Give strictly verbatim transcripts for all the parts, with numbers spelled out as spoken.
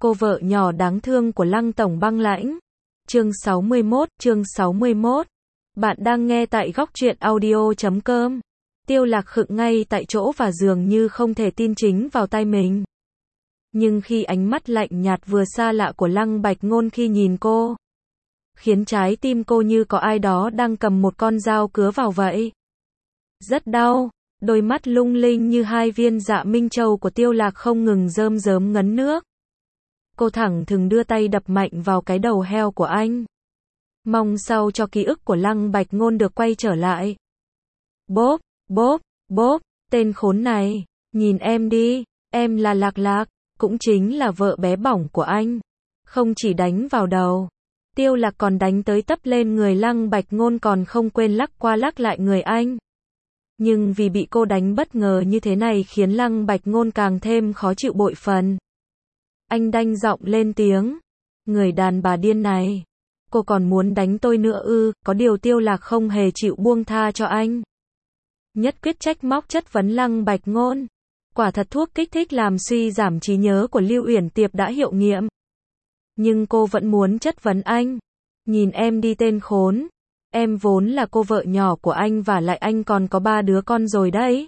Cô vợ nhỏ đáng thương của Lăng Tổng Băng Lãnh. Chương sáu mươi mốt, chương sáu mươi mốt. Bạn đang nghe tại góc truyện audio chấm com. Tiêu Lạc khựng ngay tại chỗ và dường như không thể tin chính vào tai mình. Nhưng khi ánh mắt lạnh nhạt vừa xa lạ của Lăng Bạch Ngôn khi nhìn cô, khiến trái tim cô như có ai đó đang cầm một con dao cứa vào vậy. Rất đau, đôi mắt lung linh như hai viên dạ minh châu của Tiêu Lạc không ngừng rơm rớm ngấn nước. Cô thẳng thừng đưa tay đập mạnh vào cái đầu heo của anh. Mong sao cho ký ức của Lăng Bạch Ngôn được quay trở lại. Bốp, bốp, bốp, tên khốn này, nhìn em đi, em là Lạc Lạc, cũng chính là vợ bé bỏng của anh. Không chỉ đánh vào đầu, Tiêu Lạc còn đánh tới tấp lên người Lăng Bạch Ngôn, còn không quên lắc qua lắc lại người anh. Nhưng vì bị cô đánh bất ngờ như thế này khiến Lăng Bạch Ngôn càng thêm khó chịu bội phần. Anh đanh giọng lên tiếng. Người đàn bà điên này. Cô còn muốn đánh tôi nữa ư? Có điều Tiêu Lạc không hề chịu buông tha cho anh. Nhất quyết trách móc chất vấn Lăng Bạch Ngôn. Quả thật thuốc kích thích làm suy giảm trí nhớ của Lưu Uyển Tiệp đã hiệu nghiệm. Nhưng cô vẫn muốn chất vấn anh. Nhìn em đi tên khốn. Em vốn là cô vợ nhỏ của anh và lại anh còn có ba đứa con rồi đấy.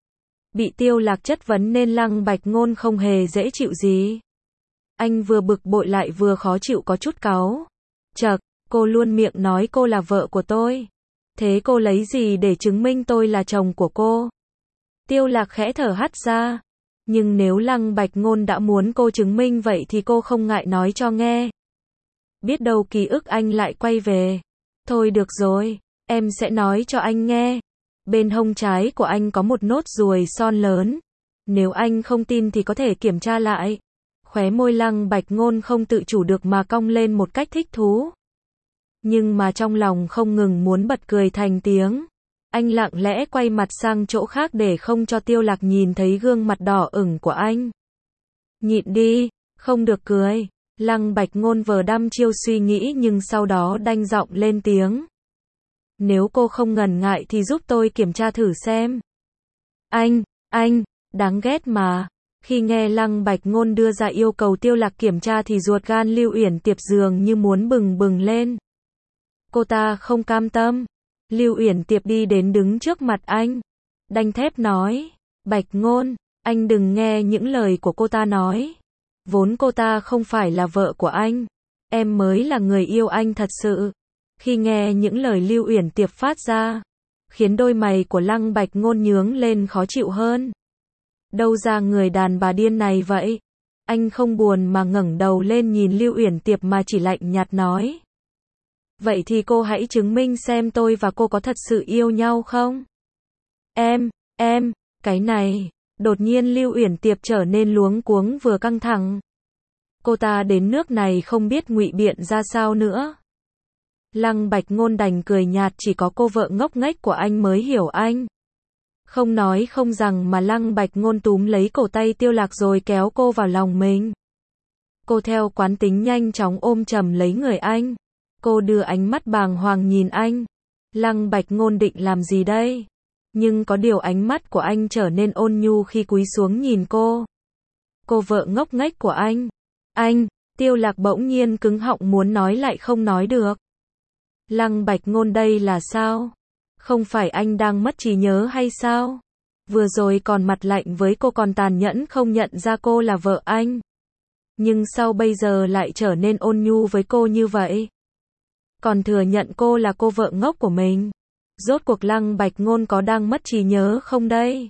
Bị Tiêu Lạc chất vấn nên Lăng Bạch Ngôn không hề dễ chịu gì. Anh vừa bực bội lại vừa khó chịu có chút cáu. Chậc, cô luôn miệng nói cô là vợ của tôi. Thế cô lấy gì để chứng minh tôi là chồng của cô? Tiêu Lạc khẽ thở hắt ra. Nhưng nếu Lăng Bạch Ngôn đã muốn cô chứng minh vậy thì cô không ngại nói cho nghe. Biết đâu ký ức anh lại quay về. Thôi được rồi, em sẽ nói cho anh nghe. Bên hông trái của anh có một nốt ruồi son lớn. Nếu anh không tin thì có thể kiểm tra lại. Khóe môi Lăng Bạch Ngôn không tự chủ được mà cong lên một cách thích thú. Nhưng mà trong lòng không ngừng muốn bật cười thành tiếng. Anh lặng lẽ quay mặt sang chỗ khác để không cho Tiêu Lạc nhìn thấy gương mặt đỏ ửng của anh. Nhịn đi, không được cười. Lăng Bạch Ngôn vờ đăm chiêu suy nghĩ nhưng sau đó đanh giọng lên tiếng. Nếu cô không ngần ngại thì giúp tôi kiểm tra thử xem. Anh, anh, đáng ghét mà. Khi nghe Lăng Bạch Ngôn đưa ra yêu cầu Tiêu Lạc kiểm tra thì ruột gan Lưu Uyển Tiệp dường như muốn bừng bừng lên. Cô ta không cam tâm. Lưu Uyển Tiệp đi đến đứng trước mặt anh. Đanh thép nói. Bạch Ngôn, anh đừng nghe những lời của cô ta nói. Vốn cô ta không phải là vợ của anh. Em mới là người yêu anh thật sự. Khi nghe những lời Lưu Uyển Tiệp phát ra, khiến đôi mày của Lăng Bạch Ngôn nhướng lên khó chịu hơn. Đâu ra người đàn bà điên này vậy? Anh không buồn mà ngẩng đầu lên nhìn Lưu Uyển Tiệp mà chỉ lạnh nhạt nói. Vậy thì cô hãy chứng minh xem tôi và cô có thật sự yêu nhau không? Em, em, cái này. Đột nhiên Lưu Uyển Tiệp trở nên luống cuống vừa căng thẳng. Cô ta đến nước này không biết ngụy biện ra sao nữa. Lăng Bạch Ngôn đành cười nhạt, chỉ có cô vợ ngốc nghếch của anh mới hiểu anh. Không nói không rằng mà Lăng Bạch Ngôn túm lấy cổ tay Tiêu Lạc rồi kéo cô vào lòng mình. Cô theo quán tính nhanh chóng ôm chầm lấy người anh. Cô đưa ánh mắt bàng hoàng nhìn anh. Lăng Bạch Ngôn định làm gì đây? Nhưng có điều ánh mắt của anh trở nên ôn nhu khi cúi xuống nhìn cô. Cô vợ ngốc nghếch của anh. Anh, Tiêu Lạc bỗng nhiên cứng họng muốn nói lại không nói được. Lăng Bạch Ngôn đây là sao? Không phải anh đang mất trí nhớ hay sao? Vừa rồi còn mặt lạnh với cô, còn tàn nhẫn không nhận ra cô là vợ anh. Nhưng sao bây giờ lại trở nên ôn nhu với cô như vậy? Còn thừa nhận cô là cô vợ ngốc của mình. Rốt cuộc Lăng Bạch Ngôn có đang mất trí nhớ không đây?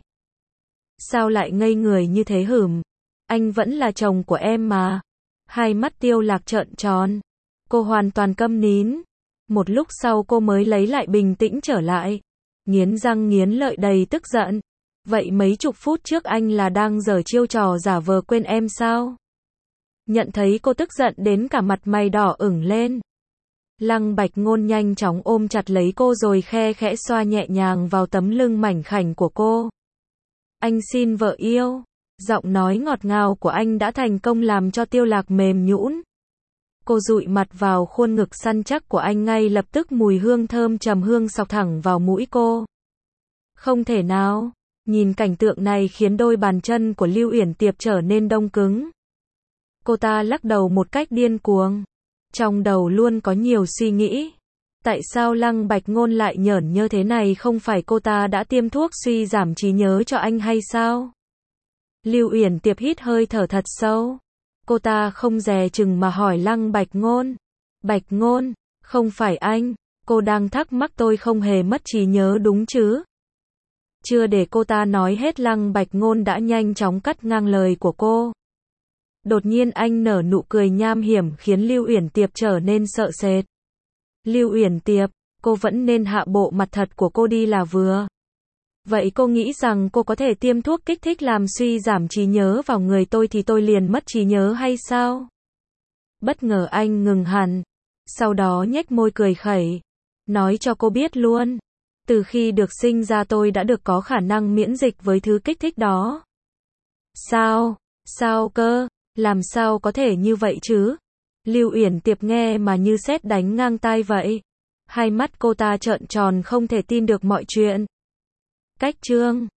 Sao lại ngây người như thế hửm? Anh vẫn là chồng của em mà. Hai mắt Tiêu Lạc trợn tròn. Cô hoàn toàn câm nín. Một lúc sau cô mới lấy lại bình tĩnh trở lại. Nghiến răng nghiến lợi đầy tức giận. Vậy mấy chục phút trước anh là đang giở chiêu trò giả vờ quên em sao? Nhận thấy cô tức giận đến cả mặt mày đỏ ửng lên. Lăng Bạch Ngôn nhanh chóng ôm chặt lấy cô rồi khe khẽ xoa nhẹ nhàng vào tấm lưng mảnh khảnh của cô. Anh xin vợ yêu. Giọng nói ngọt ngào của anh đã thành công làm cho Tiêu Lạc mềm nhũn. Cô dụi mặt vào khuôn ngực săn chắc của anh, ngay lập tức mùi hương thơm trầm hương xộc thẳng vào mũi cô. Không thể nào. Nhìn cảnh tượng này khiến đôi bàn chân của Lưu Uyển Tiệp trở nên đông cứng. Cô ta lắc đầu một cách điên cuồng. Trong đầu luôn có nhiều suy nghĩ. Tại sao Lăng Bạch Ngôn lại nhởn nhơ thế này, không phải cô ta đã tiêm thuốc suy giảm trí nhớ cho anh hay sao? Lưu Uyển Tiệp hít hơi thở thật sâu. Cô ta không dè chừng mà hỏi Lăng Bạch Ngôn. Bạch Ngôn, không phải anh, cô đang thắc mắc tôi không hề mất trí nhớ đúng chứ? Chưa để cô ta nói hết, Lăng Bạch Ngôn đã nhanh chóng cắt ngang lời của cô. Đột nhiên anh nở nụ cười nham hiểm khiến Lưu Uyển Tiệp trở nên sợ sệt. Lưu Uyển Tiệp, cô vẫn nên hạ bộ mặt thật của cô đi là vừa. Vậy cô nghĩ rằng cô có thể tiêm thuốc kích thích làm suy giảm trí nhớ vào người tôi thì tôi liền mất trí nhớ hay sao? Bất ngờ anh ngừng hẳn. Sau đó nhếch môi cười khẩy. Nói cho cô biết luôn. Từ khi được sinh ra tôi đã được có khả năng miễn dịch với thứ kích thích đó. Sao? Sao cơ? Làm sao có thể như vậy chứ? Lưu Uyển Tiệp nghe mà như sét đánh ngang tai vậy. Hai mắt cô ta trợn tròn không thể tin được mọi chuyện. Cách chương